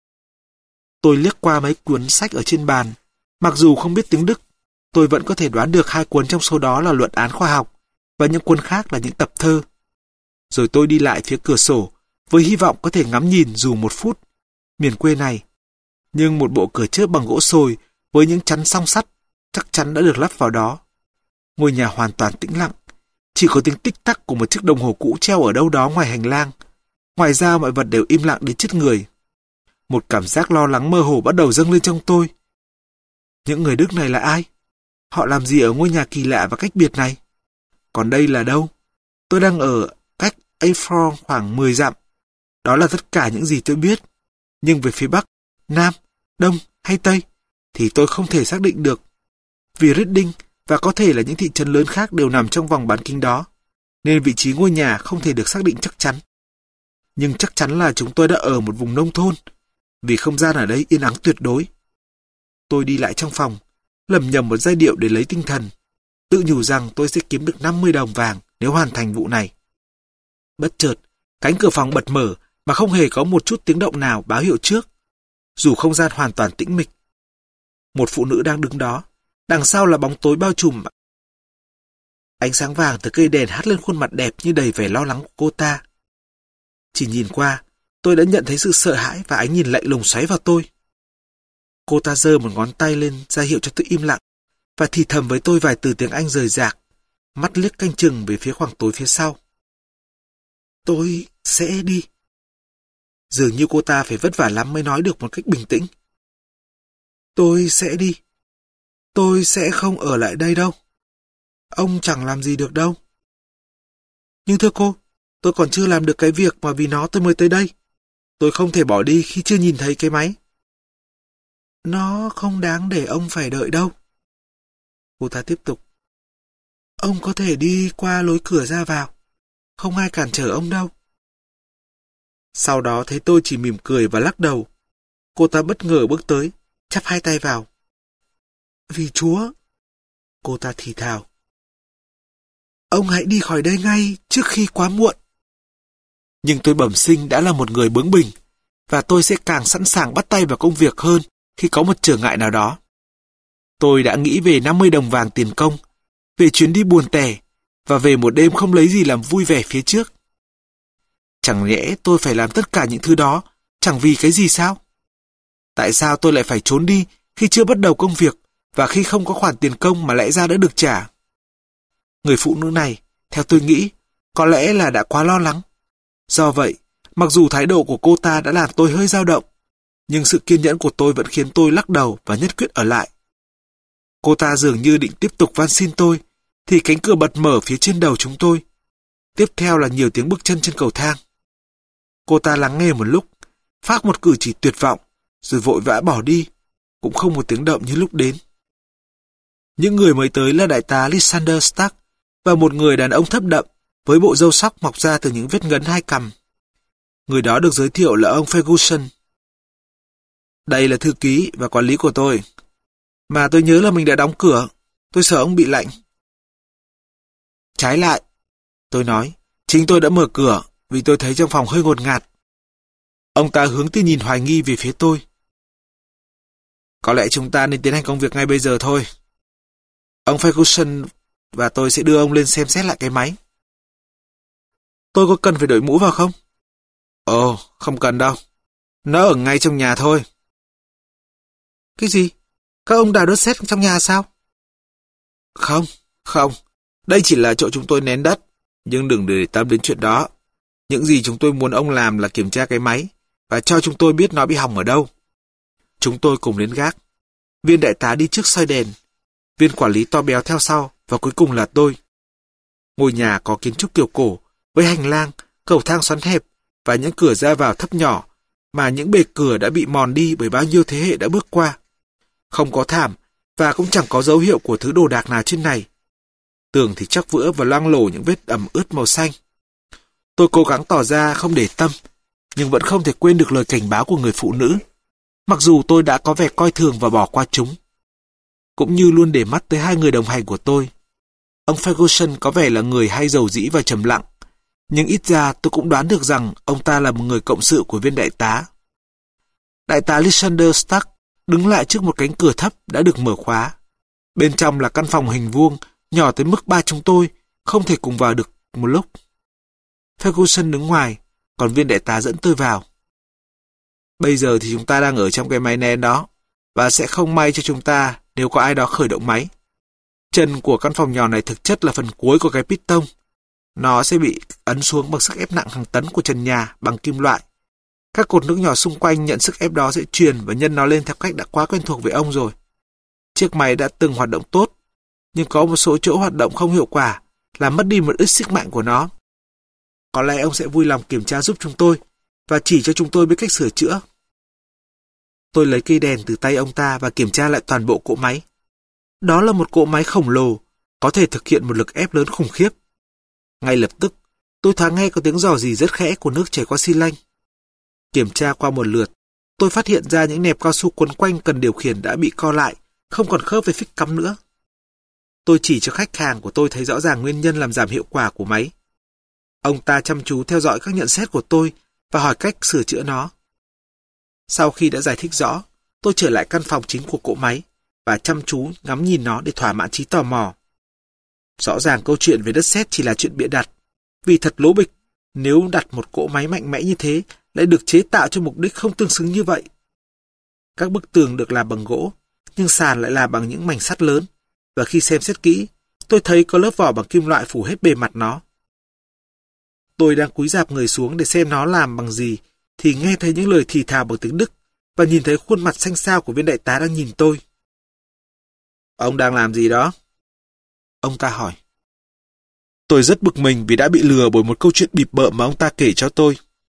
Tôi liếc qua mấy cuốn sách ở trên bàn. Mặc dù không biết tiếng Đức, tôi vẫn có thể đoán được hai cuốn trong số đó là luận án khoa học và những cuốn khác là những tập thơ. Rồi tôi đi lại phía cửa sổ với hy vọng có thể ngắm nhìn dù một phút miền quê này. Nhưng một bộ cửa chớp bằng gỗ sồi với những chắn song sắt chắc chắn đã được lắp vào đó. Ngôi nhà hoàn toàn tĩnh lặng, chỉ có tiếng tích tắc của một chiếc đồng hồ cũ treo ở đâu đó ngoài hành lang. Ngoài ra mọi vật đều im lặng đến chết người. Một cảm giác lo lắng mơ hồ bắt đầu dâng lên trong tôi. Những người Đức này là ai? Họ làm gì ở ngôi nhà kỳ lạ và cách biệt này? Còn đây là đâu? Tôi đang ở cách Eiffel khoảng mười dặm. Đó là tất cả những gì tôi biết. Nhưng về phía Bắc, Nam, Đông hay Tây thì tôi không thể xác định được. Vì Reading và có thể là những thị trấn lớn khác đều nằm trong vòng bán kính đó, nên vị trí ngôi nhà không thể được xác định chắc chắn. Nhưng chắc chắn là chúng tôi đã ở một vùng nông thôn, vì không gian ở đây yên ắng tuyệt đối. Tôi đi lại trong phòng, lẩm nhẩm một giai điệu để lấy tinh thần, tự nhủ rằng tôi sẽ kiếm được năm mươi đồng vàng nếu hoàn thành vụ này. Bất chợt, cánh cửa phòng bật mở mà không hề có một chút tiếng động nào báo hiệu trước, dù không gian hoàn toàn tĩnh mịch. Một phụ nữ đang đứng đó, đằng sau là bóng tối bao trùm. Ánh sáng vàng từ cây đèn hắt lên khuôn mặt đẹp như đầy vẻ lo lắng của cô ta. Chỉ nhìn qua, tôi đã nhận thấy sự sợ hãi và ánh nhìn lạnh lùng xoáy vào tôi. Cô ta giơ một ngón tay lên ra hiệu cho tôi im lặng và thì thầm với tôi vài từ tiếng Anh rời rạc, mắt liếc canh chừng về phía khoảng tối phía sau. Tôi sẽ đi. Dường như cô ta phải vất vả lắm mới nói được một cách bình tĩnh. Tôi sẽ đi. Tôi sẽ không ở lại đây đâu. Ông chẳng làm gì được đâu. Nhưng thưa cô, tôi còn chưa làm được cái việc mà vì nó tôi mới tới đây. Tôi không thể bỏ đi khi chưa nhìn thấy cái máy. Nó không đáng để ông phải đợi đâu. Cô ta tiếp tục. Ông có thể đi qua lối cửa ra vào. Không ai cản trở ông đâu. Sau đó thấy tôi chỉ mỉm cười và lắc đầu. Cô ta bất ngờ bước tới, chắp hai tay vào. Vì Chúa, cô ta thì thào. Ông hãy đi khỏi đây ngay trước khi quá muộn. Nhưng tôi bẩm sinh đã là một người bướng bỉnh, và tôi sẽ càng sẵn sàng bắt tay vào công việc hơn khi có một trở ngại nào đó. Tôi đã nghĩ về năm mươi đồng vàng tiền công, về chuyến đi buồn tẻ, và về một đêm không lấy gì làm vui vẻ phía trước. Chẳng nhẽ tôi phải làm tất cả những thứ đó, chẳng vì cái gì sao? Tại sao tôi lại phải trốn đi khi chưa bắt đầu công việc và khi không có khoản tiền công mà lẽ ra đã được trả? Người phụ nữ này, theo tôi nghĩ, có lẽ là đã quá lo lắng. Do vậy, mặc dù thái độ của cô ta đã làm tôi hơi dao động, nhưng sự kiên nhẫn của tôi vẫn khiến tôi lắc đầu và nhất quyết ở lại. Cô ta dường như định tiếp tục van xin tôi, thì cánh cửa bật mở phía trên đầu chúng tôi. Tiếp theo là nhiều tiếng bước chân trên cầu thang. Cô ta lắng nghe một lúc, phác một cử chỉ tuyệt vọng, rồi vội vã bỏ đi, cũng không một tiếng động như lúc đến. Những người mới tới là đại tá Lysander Stark và một người đàn ông thấp đậm với bộ râu sóc mọc ra từ những vết ngấn hai cằm. Người đó được giới thiệu là ông Ferguson. Đây là thư ký và quản lý của tôi. Mà tôi nhớ là mình đã đóng cửa, tôi sợ ông bị lạnh. Trái lại, tôi nói, chính tôi đã mở cửa vì tôi thấy trong phòng hơi ngột ngạt. Ông ta hướng tia nhìn hoài nghi về phía tôi. Có lẽ chúng ta nên tiến hành công việc ngay bây giờ thôi. Ông Ferguson và tôi sẽ đưa ông lên xem xét lại cái máy. Tôi có cần phải đội mũ vào không? Ồ, không cần đâu. Nó ở ngay trong nhà thôi. Cái gì? Các ông đào đất sét trong nhà sao? Không, không. Đây chỉ là chỗ chúng tôi nén đất. Nhưng đừng để tâm đến chuyện đó. Những gì chúng tôi muốn ông làm là kiểm tra cái máy và cho chúng tôi biết nó bị hỏng ở đâu. Chúng tôi cùng đến gác. Viên đại tá đi trước soi đèn. Viên quản lý to béo theo sau và cuối cùng là tôi. Ngôi nhà có kiến trúc kiểu cổ với hành lang, cầu thang xoắn hẹp và những cửa ra vào thấp nhỏ mà những bề cửa đã bị mòn đi bởi bao nhiêu thế hệ đã bước qua. Không có thảm và cũng chẳng có dấu hiệu của thứ đồ đạc nào trên này. Tường thì chắc vữa và loang lổ những vết ẩm ướt màu xanh. Tôi cố gắng tỏ ra không để tâm, nhưng vẫn không thể quên được lời cảnh báo của người phụ nữ, mặc dù tôi đã có vẻ coi thường và bỏ qua chúng. Cũng như luôn để mắt tới hai người đồng hành của tôi. Ông Ferguson có vẻ là người hay dầu dĩ và trầm lặng, nhưng ít ra tôi cũng đoán được rằng ông ta là một người cộng sự của viên đại tá. Đại tá Lysander Stark đứng lại trước một cánh cửa thấp đã được mở khóa. Bên trong là căn phòng hình vuông, nhỏ tới mức ba chúng tôi không thể cùng vào được một lúc. Ferguson đứng ngoài, còn viên đại tá dẫn tôi vào. Bây giờ thì chúng ta đang ở trong cái máy nén đó, và sẽ không may cho chúng ta nếu có ai đó khởi động máy. Chân của căn phòng nhỏ này thực chất là phần cuối của cái piston. Nó sẽ bị ấn xuống bằng sức ép nặng hàng tấn của trần nhà bằng kim loại. Các cột nước nhỏ xung quanh nhận sức ép đó sẽ truyền và nhân nó lên theo cách đã quá quen thuộc với ông rồi. Chiếc máy đã từng hoạt động tốt, nhưng có một số chỗ hoạt động không hiệu quả, làm mất đi một ít sức mạnh của nó. Có lẽ ông sẽ vui lòng kiểm tra giúp chúng tôi và chỉ cho chúng tôi biết cách sửa chữa. Tôi lấy cây đèn từ tay ông ta và kiểm tra lại toàn bộ cỗ máy. Đó là một cỗ máy khổng lồ, có thể thực hiện một lực ép lớn khủng khiếp. Ngay lập tức, tôi thoáng nghe có tiếng rò rỉ rất khẽ của nước chảy qua xi lanh. Kiểm tra qua một lượt, tôi phát hiện ra những nẹp cao su quấn quanh cần điều khiển đã bị co lại, không còn khớp với phích cắm nữa. Tôi chỉ cho khách hàng của tôi thấy rõ ràng nguyên nhân làm giảm hiệu quả của máy. Ông ta chăm chú theo dõi các nhận xét của tôi và hỏi cách sửa chữa nó. Sau khi đã giải thích rõ, tôi trở lại căn phòng chính của cỗ máy và chăm chú ngắm nhìn nó để thỏa mãn trí tò mò. Rõ ràng câu chuyện về đất sét chỉ là chuyện bịa đặt, vì thật lố bịch nếu đặt một cỗ máy mạnh mẽ như thế lại được chế tạo cho mục đích không tương xứng như vậy. Các bức tường được làm bằng gỗ, nhưng sàn lại làm bằng những mảnh sắt lớn, và khi xem xét kỹ, tôi thấy có lớp vỏ bằng kim loại phủ hết bề mặt nó. Tôi đang cúi rạp người xuống để xem nó làm bằng gì, thì nghe thấy những lời thì thào bằng tiếng Đức và nhìn thấy khuôn mặt xanh xao của viên đại tá đang nhìn tôi. Ông đang làm gì đó? Ông ta hỏi. Tôi rất bực mình vì đã bị lừa bởi một câu chuyện bịp bợm mà ông ta kể cho tôi.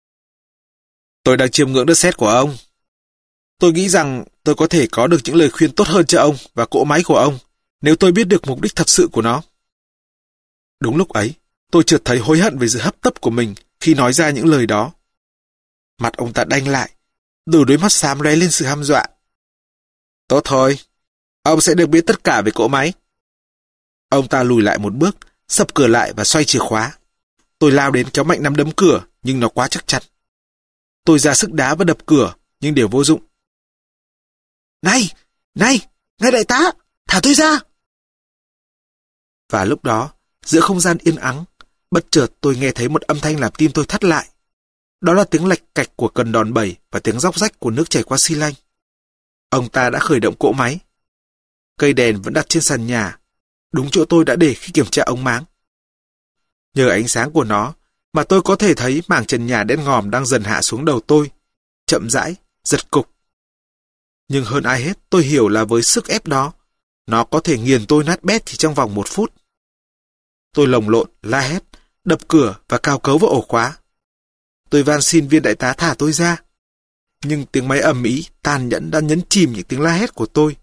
Tôi đang chiêm ngưỡng đất sét của ông. Tôi nghĩ rằng tôi có thể có được những lời khuyên tốt hơn cho ông và cỗ máy của ông nếu tôi biết được mục đích thật sự của nó. Đúng lúc ấy, tôi chợt thấy hối hận về sự hấp tấp của mình khi nói ra những lời đó. Mặt ông ta đanh lại, từ đôi mắt xám lóe lên sự hăm dọa. Tốt thôi, ông sẽ được biết tất cả về cỗ máy. Ông ta lùi lại một bước, sập cửa lại và xoay chìa khóa. Tôi lao đến kéo mạnh nắm đấm cửa, nhưng nó quá chắc chắn. Tôi ra sức đá và đập cửa, nhưng đều vô dụng. Này! Này! Ngài đại tá! Thả tôi ra! Và lúc đó, giữa không gian yên ắng, bất chợt tôi nghe thấy một âm thanh làm tim tôi thắt lại. Đó là tiếng lạch cạch của cần đòn bẩy và tiếng róc rách của nước chảy qua xi lanh. Ông ta đã khởi động cỗ máy. Cây đèn vẫn đặt trên sàn nhà, đúng chỗ tôi đã để khi kiểm tra ống máng. Nhờ ánh sáng của nó mà tôi có thể thấy mảng trần nhà đen ngòm đang dần hạ xuống đầu tôi, chậm rãi, giật cục. Nhưng hơn ai hết, tôi hiểu là với sức ép đó, nó có thể nghiền tôi nát bét chỉ trong vòng một phút. Tôi lồng lộn, la hét, đập cửa và cào cấu vào ổ khóa. Tôi van xin viên đại tá thả tôi ra. Nhưng tiếng máy ầm ĩ, tàn nhẫn đã nhấn chìm những tiếng la hét của tôi.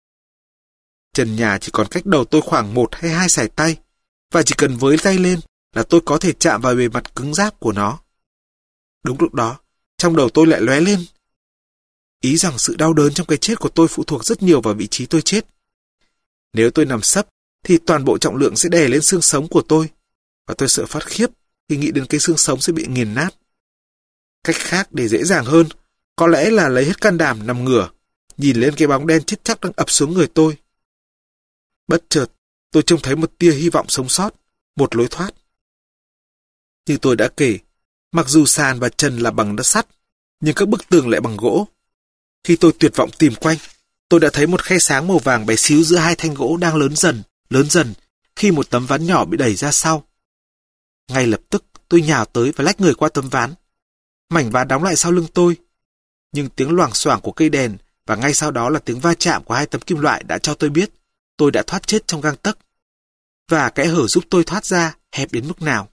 Trần nhà chỉ còn cách đầu tôi khoảng một hay hai sải tay, và chỉ cần với tay lên là tôi có thể chạm vào bề mặt cứng ráp của nó. Đúng lúc đó, trong đầu tôi lại lóe lên ý rằng sự đau đớn trong cái chết của tôi phụ thuộc rất nhiều vào vị trí tôi chết. Nếu tôi nằm sấp, thì toàn bộ trọng lượng sẽ đè lên xương sống của tôi, và tôi sợ phát khiếp khi nghĩ đến cái xương sống sẽ bị nghiền nát. Cách khác để dễ dàng hơn, có lẽ là lấy hết can đảm nằm ngửa, nhìn lên cái bóng đen chết chắc đang ập xuống người tôi. Bất chợt, tôi trông thấy một tia hy vọng sống sót, một lối thoát. Như tôi đã kể, mặc dù sàn và trần là bằng đất sắt, nhưng các bức tường lại bằng gỗ. Khi tôi tuyệt vọng tìm quanh, tôi đã thấy một khe sáng màu vàng bé xíu giữa hai thanh gỗ đang lớn dần, lớn dần, khi một tấm ván nhỏ bị đẩy ra sau. Ngay lập tức, tôi nhào tới và lách người qua tấm ván. Mảnh ván đóng lại sau lưng tôi. Nhưng tiếng loảng xoảng của cây đèn và ngay sau đó là tiếng va chạm của hai tấm kim loại đã cho tôi biết tôi đã thoát chết trong gang tấc. Và kẽ hở giúp tôi thoát ra hẹp đến mức nào.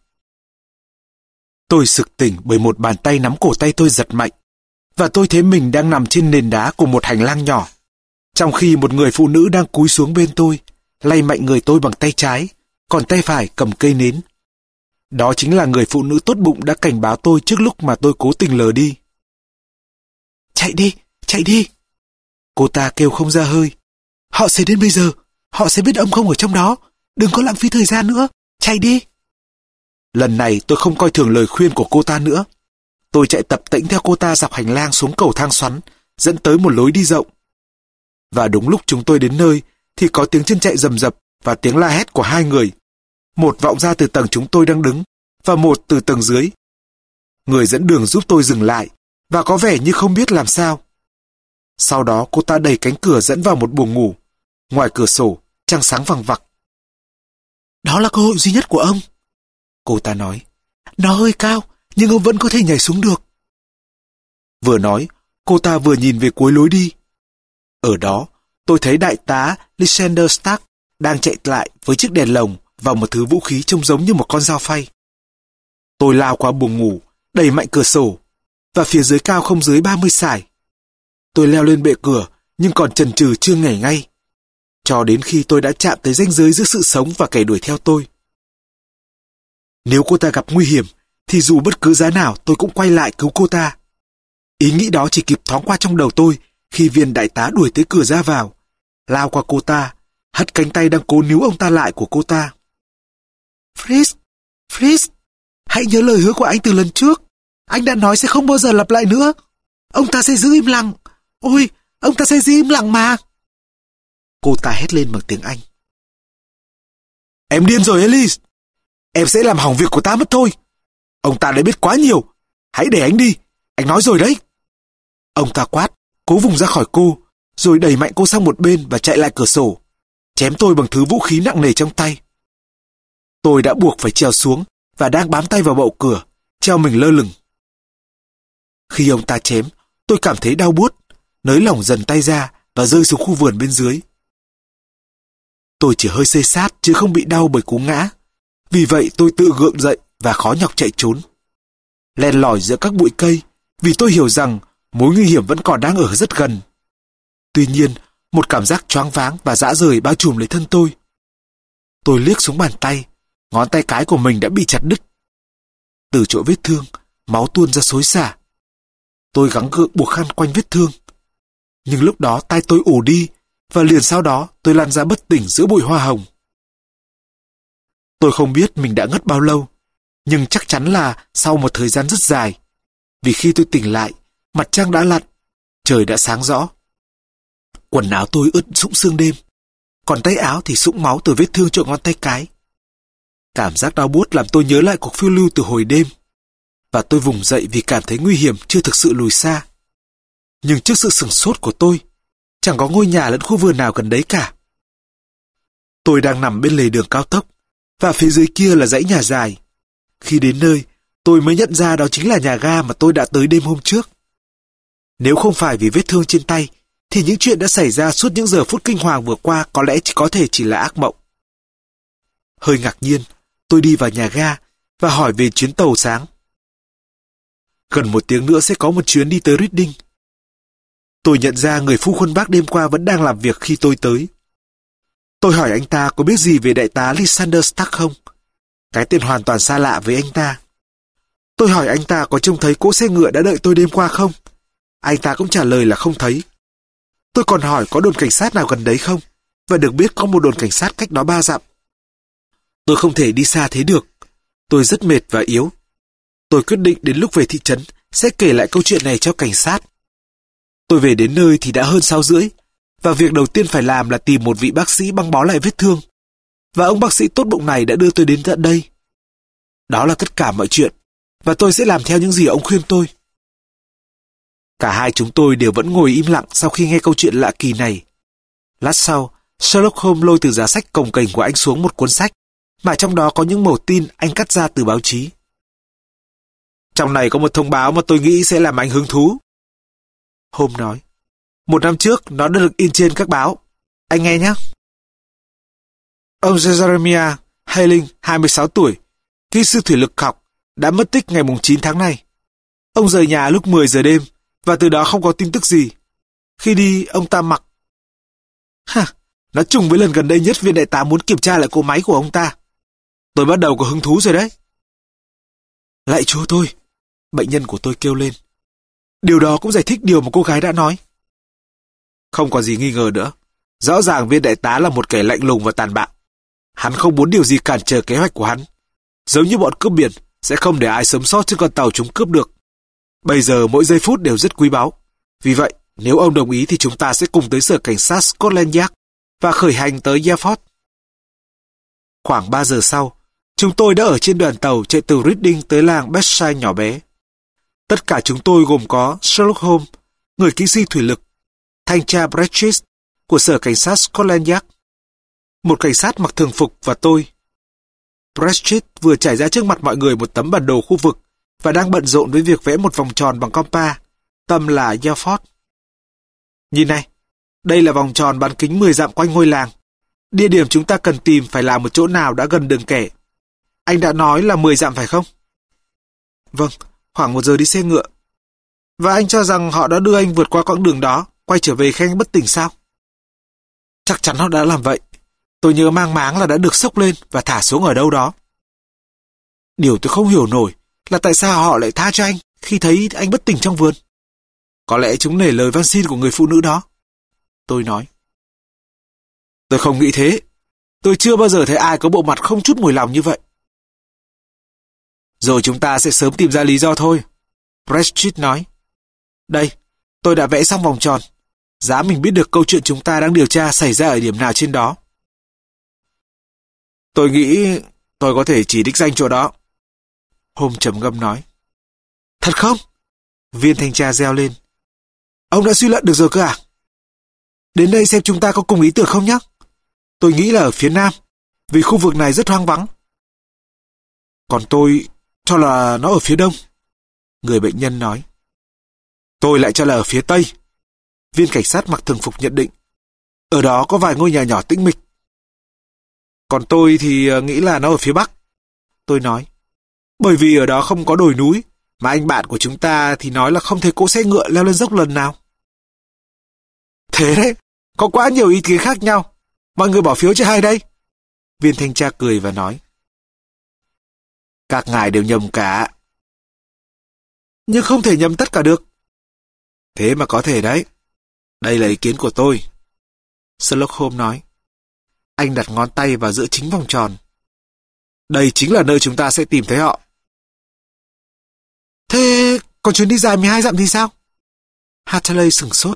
Tôi sực tỉnh bởi một bàn tay nắm cổ tay tôi giật mạnh, và tôi thấy mình đang nằm trên nền đá của một hành lang nhỏ, trong khi một người phụ nữ đang cúi xuống bên tôi, lay mạnh người tôi bằng tay trái, còn tay phải cầm cây nến. Đó chính là người phụ nữ tốt bụng đã cảnh báo tôi trước lúc mà tôi cố tình lờ đi. Chạy đi, chạy đi! Cô ta kêu không ra hơi. Họ sẽ đến bây giờ, họ sẽ biết ông không ở trong đó. Đừng có lãng phí thời gian nữa, chạy đi! Lần này tôi không coi thường lời khuyên của cô ta nữa. Tôi chạy tập tễnh theo cô ta dọc hành lang xuống cầu thang xoắn, dẫn tới một lối đi rộng. Và đúng lúc chúng tôi đến nơi, thì có tiếng chân chạy rầm rập và tiếng la hét của hai người. Một vọng ra từ tầng chúng tôi đang đứng, và một từ tầng dưới. Người dẫn đường giúp tôi dừng lại, và có vẻ như không biết làm sao. Sau đó cô ta đẩy cánh cửa dẫn vào một buồng ngủ. Ngoài cửa sổ, trăng sáng vằng vặc. Đó là cơ hội duy nhất của ông, cô ta nói. Nó hơi cao, nhưng ông vẫn có thể nhảy xuống được. Vừa nói, cô ta vừa nhìn về cuối lối đi. Ở đó, tôi thấy đại tá Lysander Stark đang chạy lại với chiếc đèn lồng và một thứ vũ khí trông giống như một con dao phay. Tôi lao qua buồng ngủ, đẩy mạnh cửa sổ, và phía dưới cao không dưới ba mươi sải. Tôi leo lên bệ cửa, nhưng còn chần chừ chưa nhảy ngay, cho đến khi tôi đã chạm tới ranh giới giữa sự sống và kẻ đuổi theo tôi. Nếu cô ta gặp nguy hiểm, thì dù bất cứ giá nào tôi cũng quay lại cứu cô ta. Ý nghĩ đó chỉ kịp thoáng qua trong đầu tôi khi viên đại tá đuổi tới cửa ra vào, lao qua cô ta, hất cánh tay đang cố níu ông ta lại của cô ta. Fritz, Fritz, hãy nhớ lời hứa của anh từ lần trước. Anh đã nói sẽ không bao giờ lặp lại nữa. Ông ta sẽ giữ im lặng. Ôi, ông ta sẽ giữ im lặng mà. Cô ta hét lên bằng tiếng Anh. Em điên rồi, Alice. Em sẽ làm hỏng việc của ta mất thôi. Ông ta đã biết quá nhiều. Hãy để anh đi. Anh nói rồi đấy. Ông ta quát, cố vùng ra khỏi cô, rồi đẩy mạnh cô sang một bên và chạy lại cửa sổ, chém tôi bằng thứ vũ khí nặng nề trong tay. Tôi đã buộc phải trèo xuống và đang bám tay vào bậu cửa, treo mình lơ lửng. Khi ông ta chém, tôi cảm thấy đau buốt, nới lỏng dần tay ra và rơi xuống khu vườn bên dưới. Tôi chỉ hơi xây sát chứ không bị đau bởi cú ngã. Vì vậy tôi tự gượng dậy và khó nhọc chạy trốn, len lỏi giữa các bụi cây, vì tôi hiểu rằng mối nguy hiểm vẫn còn đang ở rất gần. Tuy nhiên, một cảm giác choáng váng và rã rời bao trùm lấy thân tôi. Tôi liếc xuống bàn tay, ngón tay cái của mình đã bị chặt đứt. Từ chỗ vết thương, máu tuôn ra xối xả. Tôi gắng gượng buộc khăn quanh vết thương. Nhưng lúc đó tay tôi ù đi, và liền sau đó tôi lăn ra bất tỉnh giữa bụi hoa hồng. Tôi không biết mình đã ngất bao lâu, nhưng chắc chắn là sau một thời gian rất dài. vì khi tôi tỉnh lại, mặt trăng đã lặn, trời đã sáng rõ. Quần áo tôi ướt sũng sương đêm, còn tay áo thì sũng máu từ vết thương chỗ ngón tay cái. Cảm giác đau buốt làm tôi nhớ lại cuộc phiêu lưu từ hồi đêm, và tôi vùng dậy vì cảm thấy nguy hiểm chưa thực sự lùi xa. Nhưng trước sự sửng sốt của tôi, chẳng có ngôi nhà lẫn khu vườn nào gần đấy cả. Tôi đang nằm bên lề đường cao tốc, và phía dưới kia là dãy nhà dài. Khi đến nơi, tôi mới nhận ra đó chính là nhà ga mà tôi đã tới đêm hôm trước. Nếu không phải vì vết thương trên tay, thì những chuyện đã xảy ra suốt những giờ phút kinh hoàng vừa qua có lẽ chỉ có thể chỉ là ác mộng. Hơi ngạc nhiên, tôi đi vào nhà ga và hỏi về chuyến tàu sáng. Gần một tiếng nữa sẽ có một chuyến đi tới Reading. Tôi nhận ra người phu khuân bác đêm qua vẫn đang làm việc khi tôi tới. Tôi hỏi anh ta có biết gì về đại tá Lysander Stark không? Cái tên hoàn toàn xa lạ với anh ta. Tôi hỏi anh ta có trông thấy cỗ xe ngựa đã đợi tôi đêm qua không? Anh ta cũng trả lời là không thấy. Tôi còn hỏi có đồn cảnh sát nào gần đấy không? Và được biết có một đồn cảnh sát cách đó ba dặm. Tôi không thể đi xa thế được. Tôi rất mệt và yếu. Tôi quyết định đến lúc về thị trấn sẽ kể lại câu chuyện này cho cảnh sát. Tôi về đến nơi thì đã hơn sáu rưỡi, và việc đầu tiên phải làm là tìm một vị bác sĩ băng bó lại vết thương. Và ông bác sĩ tốt bụng này đã đưa tôi đến tận đây. Đó là tất cả mọi chuyện, và tôi sẽ làm theo những gì ông khuyên tôi. Cả hai chúng tôi đều vẫn ngồi im lặng sau khi nghe câu chuyện lạ kỳ này. Lát sau, Sherlock Holmes lôi từ giá sách cồng kềnh của anh xuống một cuốn sách, mà trong đó có những mẩu tin anh cắt ra từ báo chí. Trong này có một thông báo mà tôi nghĩ sẽ làm anh hứng thú. Holmes nói. Một năm trước, nó đã được in trên các báo. Anh nghe nhé. Ông Jeremiah Hayling, hai mươi sáu tuổi, kỹ sư thủy lực học, đã mất tích ngày chín tháng này. Ông rời nhà lúc mười giờ đêm, và từ đó không có tin tức gì. Khi đi, ông ta mặc... Ha, nó trùng với lần gần đây nhất viên đại tá muốn kiểm tra lại cỗ máy của ông ta. Tôi bắt đầu có hứng thú rồi đấy. Lạy Chúa tôi, bệnh nhân của tôi kêu lên. Điều đó cũng giải thích điều mà cô gái đã nói. Không có gì nghi ngờ nữa. Rõ ràng viên đại tá là một kẻ lạnh lùng và tàn bạo. Hắn không muốn điều gì cản trở kế hoạch của hắn. Giống như bọn cướp biển, sẽ không để ai sống sót trên con tàu chúng cướp được. Bây giờ mỗi giây phút đều rất quý báu. Vì vậy, nếu ông đồng ý thì chúng ta sẽ cùng tới sở cảnh sát Scotland Yard và khởi hành tới Yarford. Khoảng ba giờ sau, chúng tôi đã ở trên đoàn tàu chạy từ Reading tới làng Berkshire nhỏ bé. Tất cả chúng tôi gồm có Sherlock Holmes, người kỹ sư thủy lực, thanh tra Breccis của sở cảnh sát Scotland Yard, một cảnh sát mặc thường phục và tôi. Breccis vừa trải ra trước mặt mọi người một tấm bản đồ khu vực và đang bận rộn với việc vẽ một vòng tròn bằng compa, tâm là Yarford. Nhìn này, đây là vòng tròn bán kính mười dặm quanh ngôi làng. Địa điểm chúng ta cần tìm phải là một chỗ nào đã gần đường kẻ. Anh đã nói là mười dặm phải không? Vâng, khoảng một giờ đi xe ngựa. Và anh cho rằng họ đã đưa anh vượt qua quãng đường đó, quay trở về khi anh bất tỉnh sao? Chắc chắn họ đã làm vậy. Tôi nhớ mang máng là đã được xốc lên và thả xuống ở đâu đó. Điều tôi không hiểu nổi là tại sao họ lại tha cho anh khi thấy anh bất tỉnh trong vườn. Có lẽ chúng nể lời van xin của người phụ nữ đó. Tôi nói. Tôi không nghĩ thế. Tôi chưa bao giờ thấy ai có bộ mặt không chút mùi lòng như vậy. Rồi chúng ta sẽ sớm tìm ra lý do thôi. Breccis nói. Đây, tôi đã vẽ xong vòng tròn. Giá mình biết được câu chuyện chúng ta đang điều tra xảy ra ở điểm nào trên đó. Tôi nghĩ tôi có thể chỉ đích danh chỗ đó. Holmes trầm ngâm nói. Thật không? Viên thanh tra reo lên. Ông đã suy luận được rồi cơ à? Đến đây xem chúng ta có cùng ý tưởng không nhé. Tôi nghĩ là ở phía nam, vì khu vực này rất hoang vắng. Còn tôi cho là nó ở phía đông. Người bệnh nhân nói. Tôi lại cho là ở phía tây. Viên cảnh sát mặc thường phục nhận định. Ở đó có vài ngôi nhà nhỏ tĩnh mịch. Còn tôi thì nghĩ là nó ở phía bắc. Tôi nói. Bởi vì ở đó không có đồi núi, mà anh bạn của chúng ta thì nói là không thấy cỗ xe ngựa leo lên dốc lần nào. Thế đấy, có quá nhiều ý kiến khác nhau. Mọi người bỏ phiếu cho hai đây. Viên thanh tra cười và nói. Các ngài đều nhầm cả. Nhưng không thể nhầm tất cả được. Thế mà có thể đấy. Đây là ý kiến của tôi. Sherlock Holmes nói. Anh đặt ngón tay vào giữa chính vòng tròn. Đây chính là nơi chúng ta sẽ tìm thấy họ. Thế Còn chuyến đi dài mười hai dặm thì sao? Hatterley sửng sốt.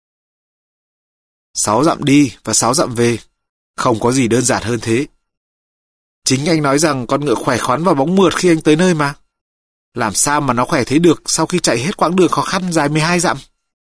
Sáu dặm đi và sáu dặm về. Không có gì đơn giản hơn thế. Chính anh nói rằng con ngựa khỏe khoắn và bóng mượt khi anh tới nơi mà. Làm sao mà nó khỏe thế được sau khi chạy hết quãng đường khó khăn dài mười hai dặm?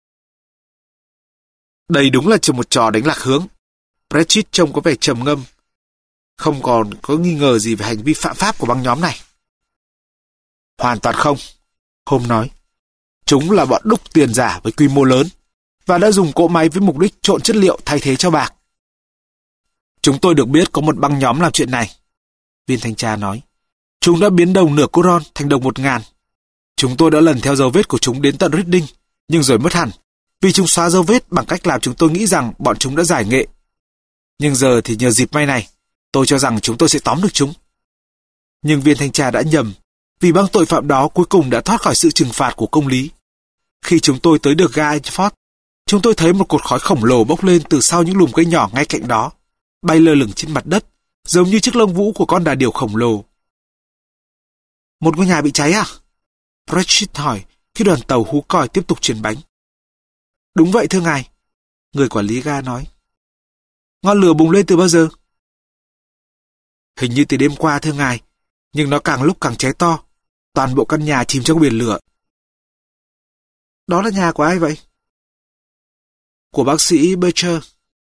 Đây đúng là một trò đánh lạc hướng. Pratchett trông có vẻ trầm ngâm. Không còn có nghi ngờ gì về hành vi phạm pháp của băng nhóm này. Hoàn toàn không, Holmes nói. Chúng là bọn đúc tiền giả với quy mô lớn và đã dùng cỗ máy với mục đích trộn chất liệu thay thế cho bạc. Chúng tôi được biết có một băng nhóm làm chuyện này, viên thanh tra nói. Chúng đã biến đồng nửa coron thành đồng một ngàn. Chúng tôi đã lần theo dấu vết của chúng đến tận Reading, nhưng rồi mất hẳn, vì chúng xóa dấu vết bằng cách làm chúng tôi nghĩ rằng bọn chúng đã giải nghệ. Nhưng giờ thì nhờ dịp may này, tôi cho rằng chúng tôi sẽ tóm được chúng. Nhưng viên thanh tra đã nhầm, vì băng tội phạm đó cuối cùng đã thoát khỏi sự trừng phạt của công lý. Khi chúng tôi tới được ga Edgeworth, chúng tôi thấy một cột khói khổng lồ bốc lên từ sau những lùm cây nhỏ ngay cạnh đó, bay lơ lửng trên mặt đất, giống như chiếc lông vũ của con đà điểu khổng lồ. Một ngôi nhà bị cháy à? Pratchett hỏi khi đoàn tàu hú còi tiếp tục chuyển bánh. Đúng vậy thưa ngài, người quản lý ga nói. Ngọn lửa bùng lên từ bao giờ? Hình như từ đêm qua thưa ngài, nhưng nó càng lúc càng cháy to. Toàn bộ căn nhà chìm trong biển lửa. Đó là nhà của ai vậy? Của bác sĩ Becher.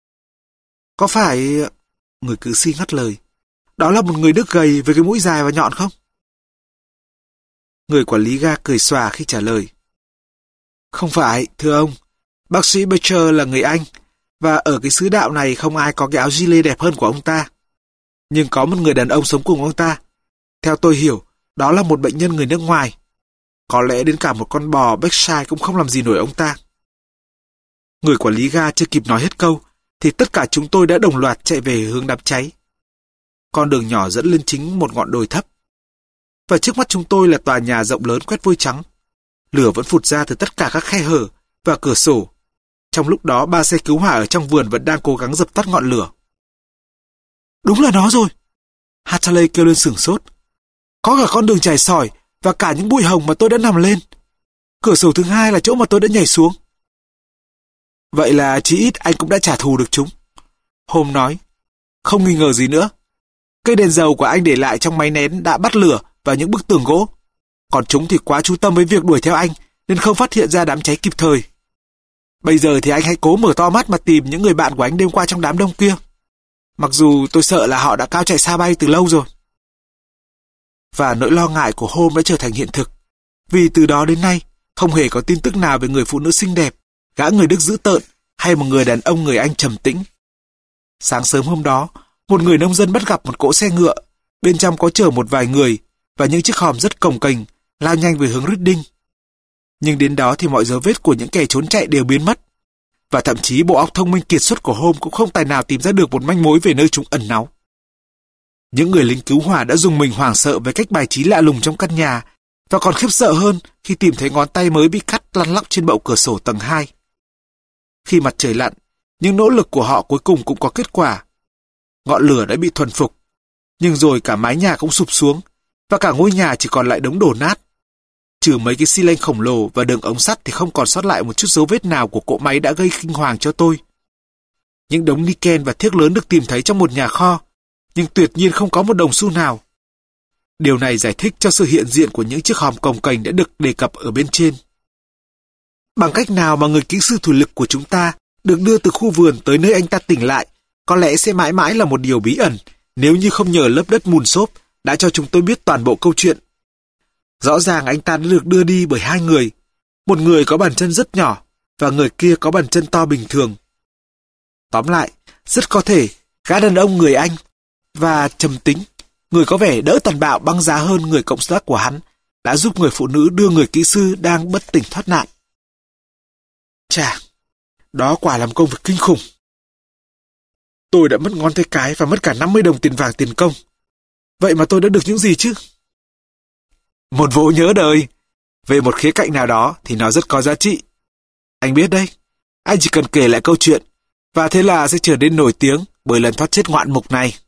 Có phải... Người cử sĩ ngắt lời. Đó là một người Đức gầy với cái mũi dài và nhọn không? Người quản lý ga cười xòa khi trả lời. Không phải, thưa ông. Bác sĩ Becher là người Anh, và ở cái xứ đạo này không ai có cái áo gilet đẹp hơn của ông ta. Nhưng có một người đàn ông sống cùng ông ta. Theo tôi hiểu, đó là một bệnh nhân người nước ngoài. Có lẽ đến cả một con bò Berkshire cũng không làm gì nổi ông ta. Người quản lý ga chưa kịp nói hết câu, thì tất cả chúng tôi đã đồng loạt chạy về hướng đám cháy. Con đường nhỏ dẫn lên chính một ngọn đồi thấp. Và trước mắt chúng tôi là tòa nhà rộng lớn quét vôi trắng. Lửa vẫn phụt ra từ tất cả các khe hở và cửa sổ. Trong lúc đó ba xe cứu hỏa ở trong vườn vẫn đang cố gắng dập tắt ngọn lửa. Đúng là nó rồi! Hatterley kêu lên sửng sốt. Có cả con đường trải sỏi và cả những bụi hồng mà tôi đã nằm lên. Cửa sổ thứ hai là chỗ mà tôi đã nhảy xuống. Vậy là chí ít anh cũng đã trả thù được chúng. Holmes nói. Không nghi ngờ gì nữa. Cây đèn dầu của anh để lại trong máy nén đã bắt lửa vào những bức tường gỗ. Còn chúng thì quá chú tâm với việc đuổi theo anh nên không phát hiện ra đám cháy kịp thời. Bây giờ thì anh hãy cố mở to mắt mà tìm những người bạn của anh đêm qua trong đám đông kia. Mặc dù tôi sợ là họ đã cao chạy xa bay từ lâu rồi. Và nỗi lo ngại của Holmes đã trở thành hiện thực. Vì từ đó đến nay, không hề có tin tức nào về người phụ nữ xinh đẹp, gã người Đức dữ tợn hay một người đàn ông người Anh trầm tĩnh. Sáng sớm hôm đó, một người nông dân bắt gặp một cỗ xe ngựa, bên trong có chở một vài người và những chiếc hòm rất cồng kềnh lao nhanh về hướng Reading. Nhưng đến đó thì mọi dấu vết của những kẻ trốn chạy đều biến mất, và thậm chí bộ óc thông minh kiệt xuất của Holmes cũng không tài nào tìm ra được một manh mối về nơi chúng ẩn náu. Những người lính cứu hỏa đã dùng mình hoảng sợ với cách bài trí lạ lùng trong căn nhà, và còn khiếp sợ hơn khi tìm thấy ngón tay mới bị cắt lăn lóc trên bậu cửa sổ tầng hai. Khi mặt trời lặn, những nỗ lực của họ cuối cùng cũng có kết quả. Ngọn lửa đã bị thuần phục, nhưng rồi cả mái nhà cũng sụp xuống, và cả ngôi nhà chỉ còn lại đống đổ nát. Trừ mấy cái xi lanh khổng lồ và đường ống sắt thì không còn sót lại một chút dấu vết nào của cỗ máy đã gây kinh hoàng cho tôi. Những đống niken và thiếc lớn được tìm thấy trong một nhà kho, nhưng tuyệt nhiên không có một đồng xu nào. Điều này giải thích cho sự hiện diện của những chiếc hòm cồng kềnh đã được đề cập ở bên trên. Bằng cách nào mà người kỹ sư thủy lực của chúng ta được đưa từ khu vườn tới nơi anh ta tỉnh lại, có lẽ sẽ mãi mãi là một điều bí ẩn, nếu như không nhờ lớp đất mùn xốp đã cho chúng tôi biết toàn bộ câu chuyện. Rõ ràng anh ta đã được đưa đi bởi hai người, một người có bàn chân rất nhỏ và người kia có bàn chân to bình thường. Tóm lại, rất có thể gã đàn ông người Anh và trầm tính, người có vẻ đỡ tàn bạo băng giá hơn người cộng tác của hắn, đã giúp người phụ nữ đưa người kỹ sư đang bất tỉnh thoát nạn. Chà, đó quả là một công việc kinh khủng. Tôi đã mất ngón tay cái và mất cả năm mươi đồng tiền vàng tiền công. Vậy mà tôi đã được những gì chứ? Một vố nhớ đời. Về một khía cạnh nào đó thì nó rất có giá trị. Anh biết đấy, anh chỉ cần kể lại câu chuyện, và thế là sẽ trở nên nổi tiếng bởi lần thoát chết ngoạn mục này.